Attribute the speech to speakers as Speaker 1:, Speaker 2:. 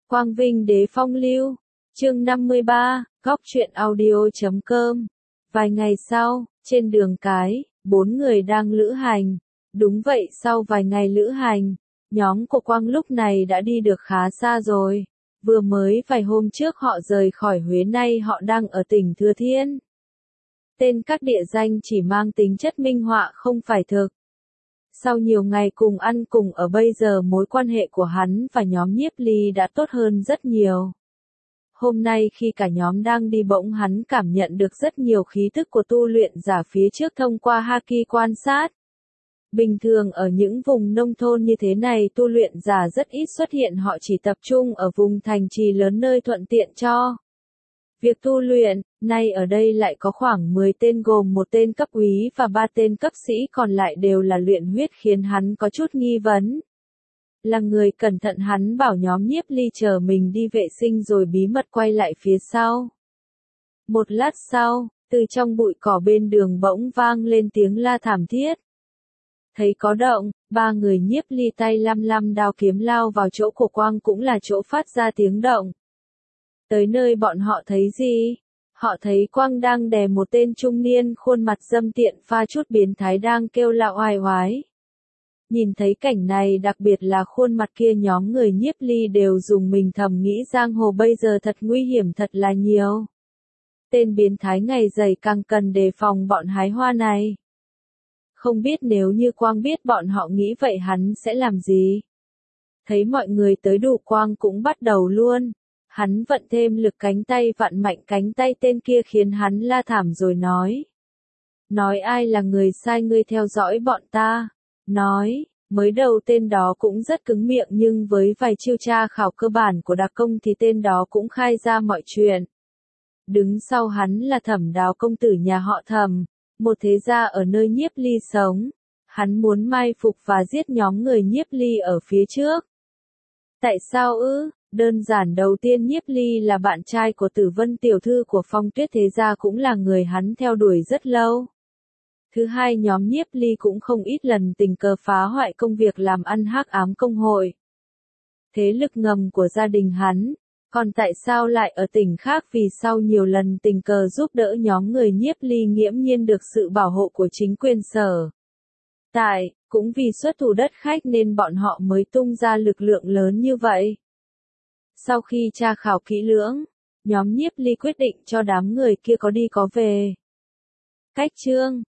Speaker 1: Quang Vinh Đế Phong Lưu, chương 53, góc truyện audio.com. Vài ngày sau, trên đường cái, 4 người đang lữ hành. Đúng vậy, sau vài ngày lữ hành, nhóm của Quang lúc này đã đi được khá xa rồi. Vừa mới vài hôm trước họ rời khỏi Huế, nay họ đang ở tỉnh Thừa Thiên. Tên các địa danh chỉ mang tính chất minh họa không phải thực. Sau nhiều ngày cùng ăn cùng ở, bây giờ mối quan hệ của hắn và nhóm Nhiếp Ly đã tốt hơn rất nhiều. Hôm nay khi cả nhóm đang đi, bỗng hắn cảm nhận được rất nhiều khí tức của tu luyện giả phía trước thông qua haki quan sát. Bình thường ở những vùng nông thôn như thế này, tu luyện giả rất ít xuất hiện, họ chỉ tập trung ở vùng thành trì lớn nơi thuận tiện cho việc tu luyện. Nay ở đây lại có khoảng 10 tên, gồm một tên cấp úy và 3 tên cấp sĩ, còn lại đều là luyện huyết, khiến hắn có chút nghi vấn. Là người cẩn thận, hắn bảo nhóm Nhiếp Ly chờ mình đi vệ sinh rồi bí mật quay lại phía sau. Một lát sau, từ trong bụi cỏ bên đường bỗng vang lên tiếng la thảm thiết. Thấy có động, 3 người Nhiếp Ly tay lăm lăm đao kiếm lao vào chỗ của Quang, cũng là chỗ phát ra tiếng động. Tới nơi bọn họ thấy gì? Họ thấy Quang đang đè một tên trung niên khuôn mặt dâm tiện pha chút biến thái đang kêu la oai oái. Nhìn thấy cảnh này, đặc biệt là khuôn mặt kia, nhóm người Nhiếp Ly đều rùng mình, thầm nghĩ giang hồ bây giờ thật nguy hiểm thật là nhiều. Tên biến thái ngày dày càng cần đề phòng bọn hái hoa này. Không biết nếu như Quang biết bọn họ nghĩ vậy hắn sẽ làm gì? Thấy mọi người tới đủ, Quang cũng bắt đầu luôn. Hắn vận thêm lực cánh tay, vặn mạnh cánh tay tên kia khiến hắn la thảm rồi nói. Nói ai là người sai ngươi theo dõi bọn ta? Nói, mới đầu tên đó cũng rất cứng miệng, nhưng với vài chiêu tra khảo cơ bản của đặc công thì tên đó cũng khai ra mọi chuyện. Đứng sau hắn là Thẩm Đào, công tử nhà họ Thẩm, một thế gia ở nơi Nhiếp Ly sống. Hắn muốn mai phục và giết nhóm người Nhiếp Ly ở phía trước. Tại sao ư? Đơn giản, đầu tiên Nhiếp Ly là bạn trai của Tử Vân tiểu thư của Phong Tuyết thế gia, cũng là người hắn theo đuổi rất lâu. Thứ hai, nhóm Nhiếp Ly cũng không ít lần tình cờ phá hoại công việc làm ăn hắc ám công hội, thế lực ngầm của gia đình hắn. Còn tại sao lại ở tỉnh khác? Vì sau nhiều lần tình cờ giúp đỡ nhóm người Nhiếp Ly, nghiễm nhiên được sự bảo hộ của chính quyền sở tại, cũng vì xuất thủ đất khách nên bọn họ mới tung ra lực lượng lớn như vậy. Sau khi tra khảo kỹ lưỡng, nhóm Nhiếp Ly quyết định cho đám người kia có đi có về. Cách chương